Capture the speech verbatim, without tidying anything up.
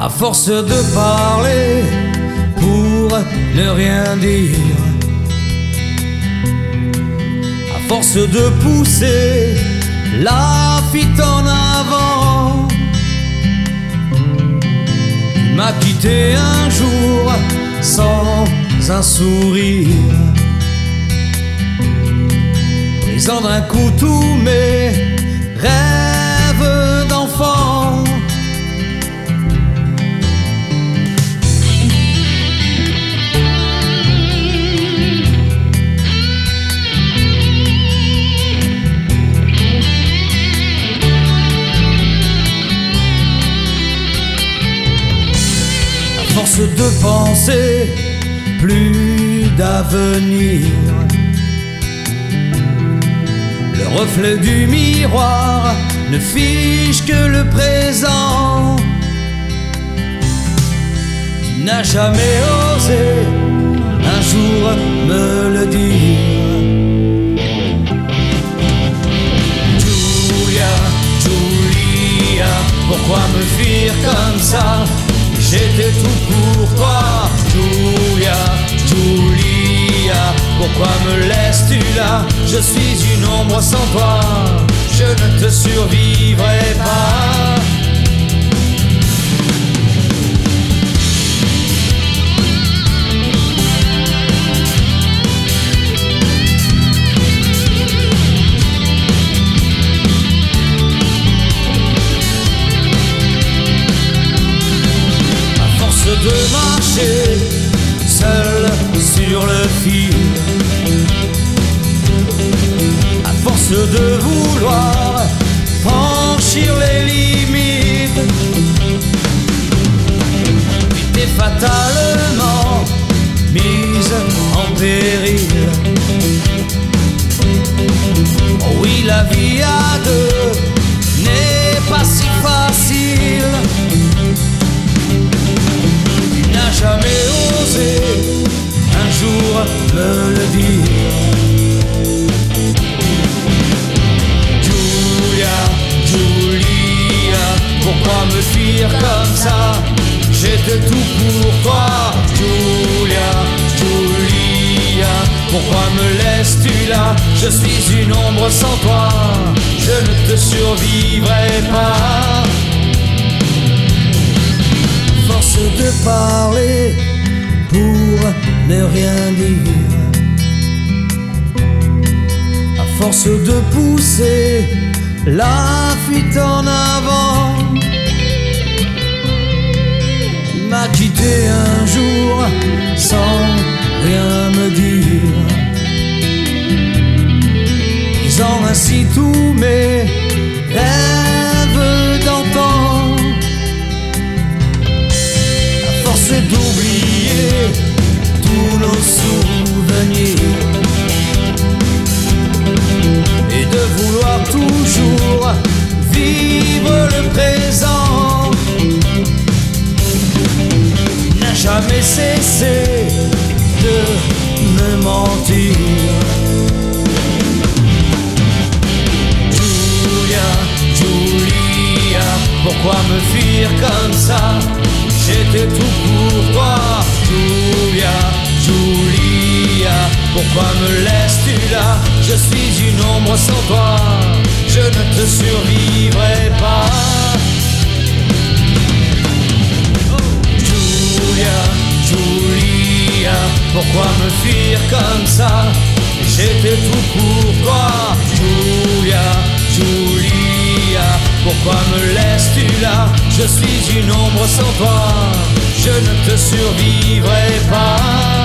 À force de parler pour ne rien dire, à force de pousser la fuite en avant, tu m'as quitté un jour sans un sourire, brisant d'un coup tous mes rêves d'enfant. À force de penser, plus d'avenir, le reflet du miroir ne fiche que le présent. Tu n'as jamais osé un jour me le dire. Julia, Julia, pourquoi me fuir comme ça? J'étais tout pour toi. Julia, Julia, pourquoi me laisses-tu là? Je suis une ombre sans toi, je ne te survivrai pas. De marcher seul sur le fil, à force de vouloir franchir les limites, tu t'es fatalement mise en péril. Oh oui, la vie à deux n'est pas si facile. Jamais osé un jour me le dire. Julia, Julia, pourquoi me fuir comme ça? J'étais tout pour toi. Julia, Julia, pourquoi me laisses-tu là? Je suis une ombre sans toi, je ne te survivrai pas. Force de parler pour ne rien dire, à force de pousser la fuite en avant, tu m'as quitté un jour sans rien me dire, brisant ainsi tous mes rêves d'antan. C'est d'oublier tous nos souvenirs et de vouloir toujours vivre le présent. Tu n'as jamais cessé de me mentir. Julia, Julia, pourquoi me fuir comme ça? J'étais tout pour toi. Julia, Julia, pourquoi me laisses-tu là? Je suis une ombre sans toi, je ne te survivrai pas. Julia, Julia, pourquoi me fuir comme ça? J'étais tout pour toi. Julia, Julia, pourquoi me laisses-tu là? Je suis une ombre sans toi, je ne te survivrai pas.